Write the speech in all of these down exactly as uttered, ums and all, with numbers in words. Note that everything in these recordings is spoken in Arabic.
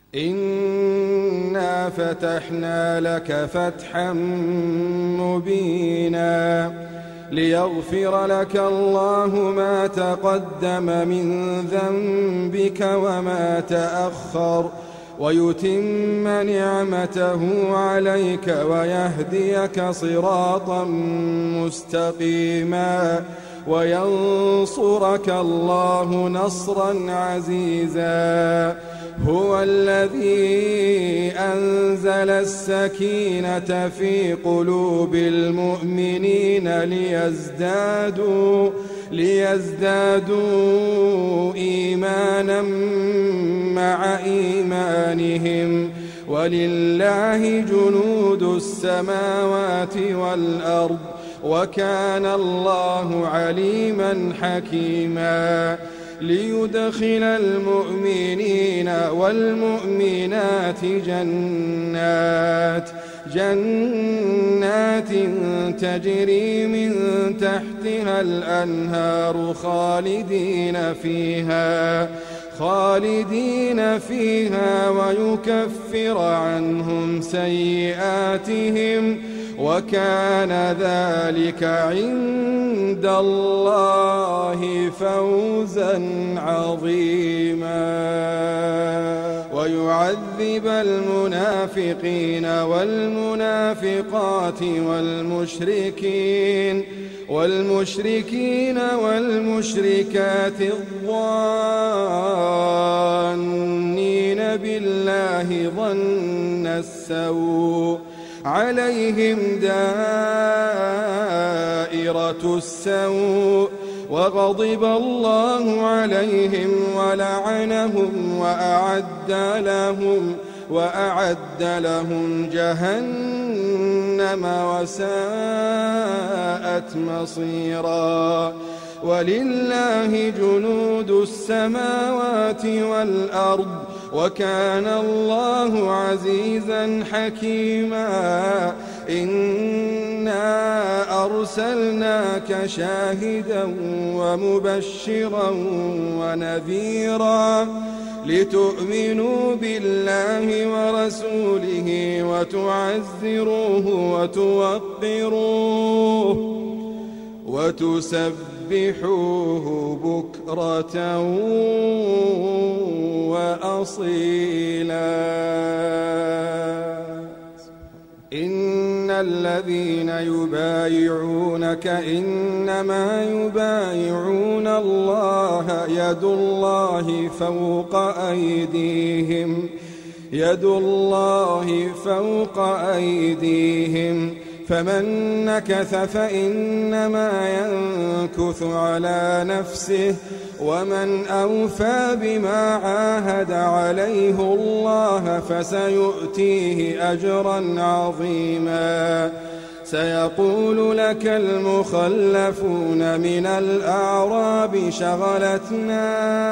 إنا فتحنا لك فتحا مبينا ليغفر لك الله ما تقدم من ذنبك وما تأخر ويتم نعمته عليك ويهديك صراطا مستقيما وينصرك الله نصرا عزيزا. هو الذي أنزل السكينة في قلوب المؤمنين ليزدادوا ليزدادوا إيمانا مع إيمانهم ولله جنود السماوات والأرض وكان الله عليما حكيما. ليدخل المؤمنين والمؤمنات جنات جنات تجري من تحتها الأنهار خالدين فيها خالدين فيها ويكفر عنهم سيئاتهم وكان ذلك عند الله فوزا عظيما. ويعذب المنافقين والمنافقات والمشركين والمشركين والمشركات الظانين بالله ظن السوء عليهم دائرة السوء وغضب الله عليهم ولعنهم وأعد لهم وأعد لهم جهنم وساءت مصيرا. ولله جنود السماوات والأرض وكان الله عزيزا حكيما. إنا أرسلناك شاهدا ومبشرا ونذيرا لتؤمنوا بالله ورسوله وتعزروه وتوقروه وتسبحوه بكرة وأصيلا. إن الذين يبايعونك إنما يبايعون الله يد الله فوق أيديهم يد الله فوق أيديهم فمن نكث فإنما ينكث على نفسه ومن أوفى بما عاهد عليه الله فسيؤتيه أجرا عظيما. سيقول لك المخلفون من الأعراب شغلتنا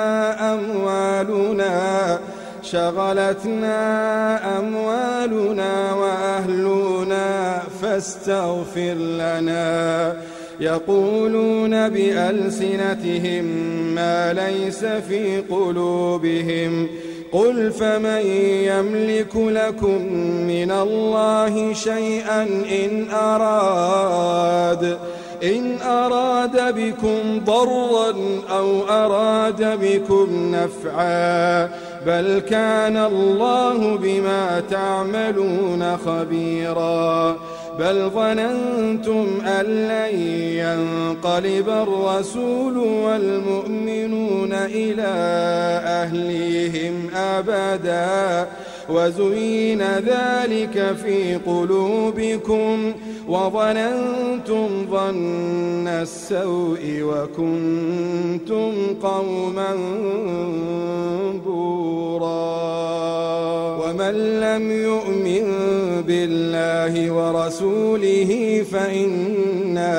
أموالنا شغلتنا أموالنا وأهلنا فاستغفر لنا. يقولون بألسنتهم ما ليس في قلوبهم قل فمن يملك لكم من الله شيئا إن أراد إن أراد بكم ضرا أو أراد بكم نفعا بل كان الله بما تعملون خبيرا. بل ظننتم أن لن ينقلب الرسول والمؤمنون إلى أهليهم أبدا وزين ذلك في قلوبكم وظننتم ظن السوء وكنتم قوما بورا. ومن لم يؤمن بالله ورسوله فإنا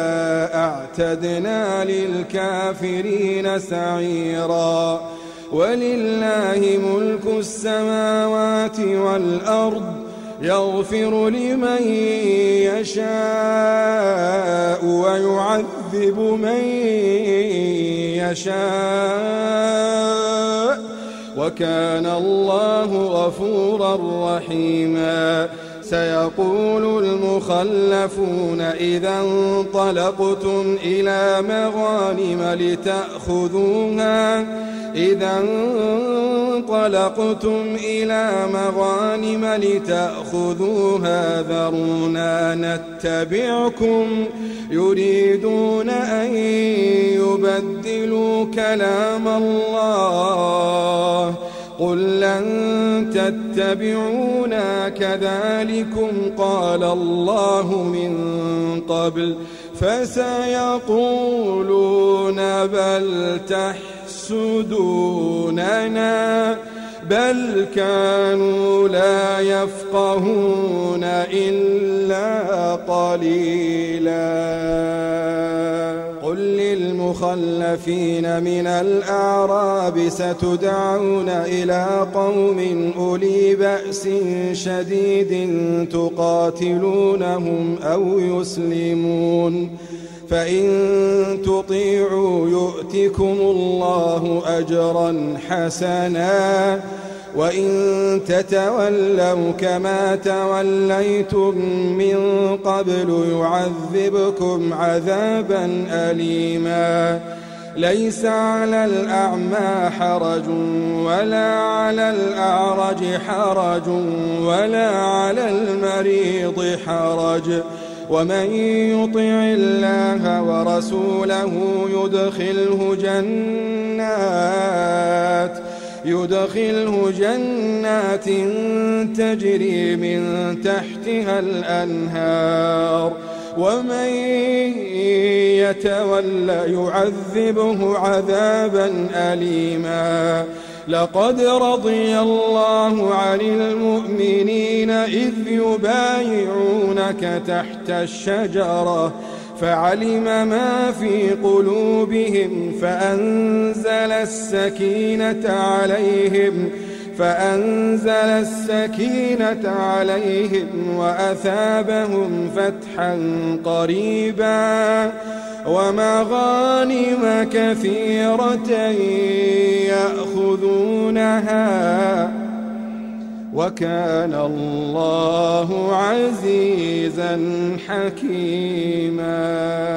أعتدنا للكافرين سعيرا. ولله ملك السماوات والأرض يغفر لمن يشاء ويعذب من يشاء وكان الله غفورا رحيما. سيقول المخلفون إذا انطلقتم إلى مغانم لتأخذوها إذا انطلقتم إلى مغانم لتأخذوها ذرونا نتبعكم يريدون أن يبدلوا كلام الله قل لن تتبعونا كذلكم قال الله من قبل فسيقولون بل تحسدوننا بل كانوا لا يفقهون إلا قليلا. قل للمخلفين من الأعراب ستدعون إلى قوم أولي بأس شديد تقاتلونهم أو يسلمون فإن تطيعوا يؤتكم الله أجرا حسنا وإن تتولوا كما توليتم من قبل يعذبكم عذابا أليما. ليس على الأعمى حرج ولا على الأعرج حرج ولا على المريض حرج ومن يطع الله ورسوله يدخله جنات يدخله جنات تجري من تحتها الأنهار ومن يتولى يعذبه عذابا أليما. لقد رضي الله عن المؤمنين إذ يبايعونك تحت الشجرة فعلم ما في قلوبهم فأنزل السكينة عليهم فأنزل السكينة عليهم وأثابهم فتحا قريبا ومغانم كثيرة يأخذونها وكان الله عزيزا حكيما.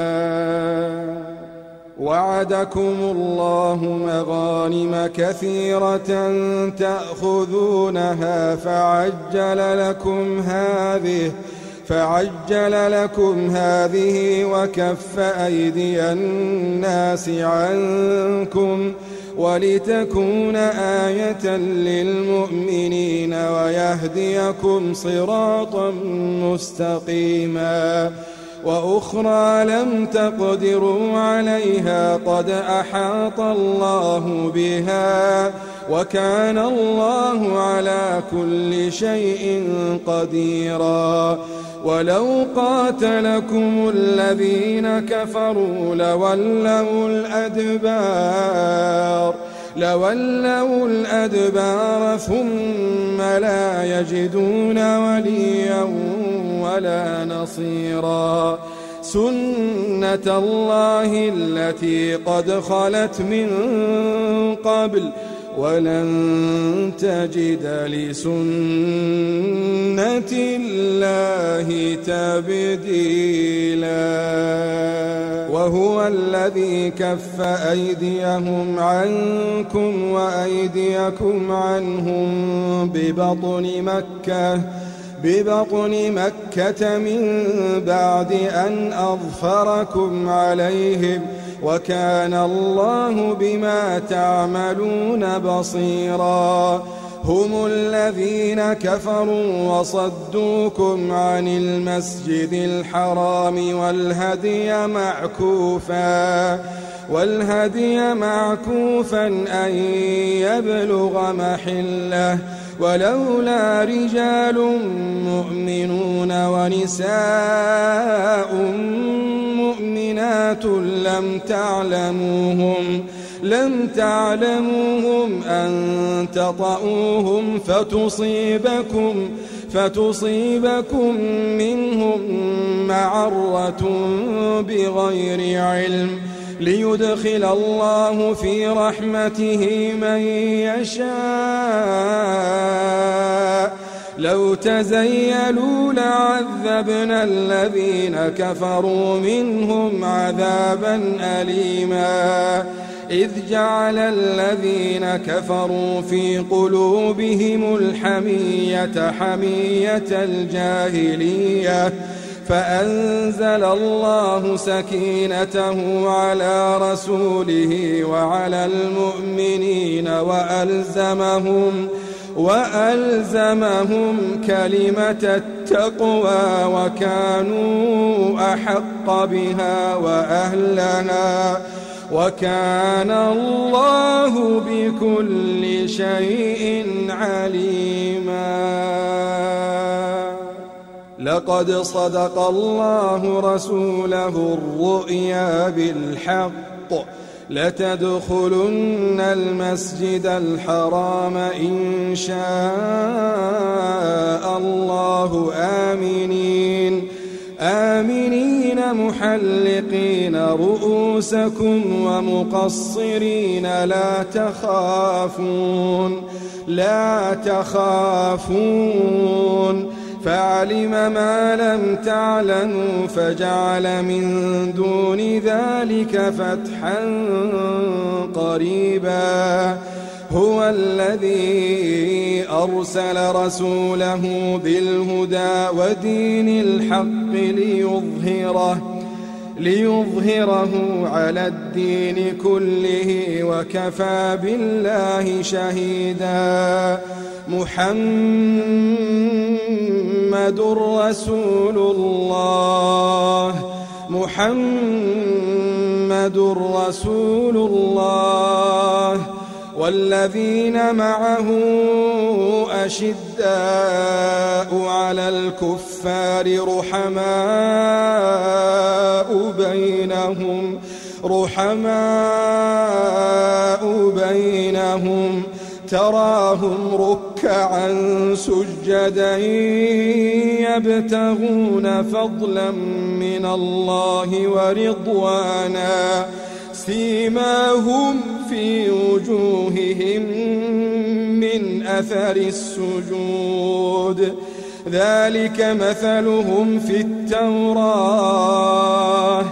وعدكم الله مغانم كثيرة تأخذونها فعجل لكم هذه فعجل لكم هذه وكف أيدي الناس عنكم ولتكون آية للمؤمنين ويهديكم صراطا مستقيما. وأخرى لم تقدروا عليها قد أحاط الله بها وكان الله على كل شيء قديرا. ولو قاتلكم الذين كفروا لولوا الأدبار لولوا الأدبار ثم لا يجدون وليا ولا نصيرا. سنة الله التي قد خلت من قبل ولن تجد لسنة الله تبديلا. وهو الذي كف أيديهم عنكم وأيديكم عنهم ببطن مكة ببطن مكة من بعد أن أظفركم عليهم وكان الله بما تعملون بصيرا. هم الذين كفروا وصدوكم عن المسجد الحرام والهدي معكوفا والهدي معكوفا أن يبلغ محله ولولا رجال مؤمنون ونساء مؤمنات لم تعلموهم لم تعلموهم أن تطؤوهم فتصيبكم فتصيبكم منهم معرة بغير علم ليدخل الله في رحمته من يشاء لو تزيلوا لعذبنا الذين كفروا منهم عذابا أليما إذ جعل الذين كفروا في قلوبهم الحمية حمية الجاهلية فأنزل الله سكينته على رسوله وعلى المؤمنين وألزمهم وألزمهم كلمة التقوى وكانوا أحق بها وأهلها وكان الله بكل شيء عليما. لقد صدق الله رسوله الرؤيا بالحق لتدخلن المسجد الحرام إن شاء الله آمنين آمنين محلقين رؤوسكم ومقصرين لا تخافون لا تخافون فعلم ما لم تعلموا فجعل من دون ذلك فتحا قريبا. هو الذي أرسل رسوله بالهدى ودين الحق ليظهره ليظهره على الدين كله وكفى بالله شهيدا. محمد رسول الله محمد رسول الله والذين معه أشداء على الكفار رحماء بينهم رحماء بينهم تراهم ركعا سجدا يبتغون فضلا من الله ورضوانا سيماهم في وجوههم من أثر السجود ذلك مثلهم في التوراة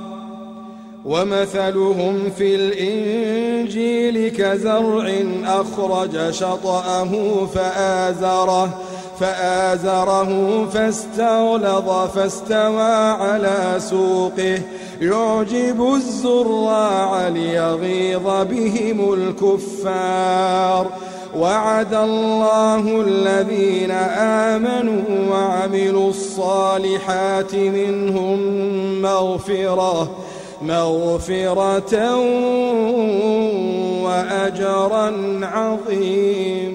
ومثلهم في الإنجيل كزرع أخرج شطأه فآزره فآزره فاستغلظ فاستوى على سوقه يعجب الزراع ليغيظ بهم الكفار. وعد الله الذين آمنوا وعملوا الصالحات منهم مغفرة مغفرة وأجرا عظيما.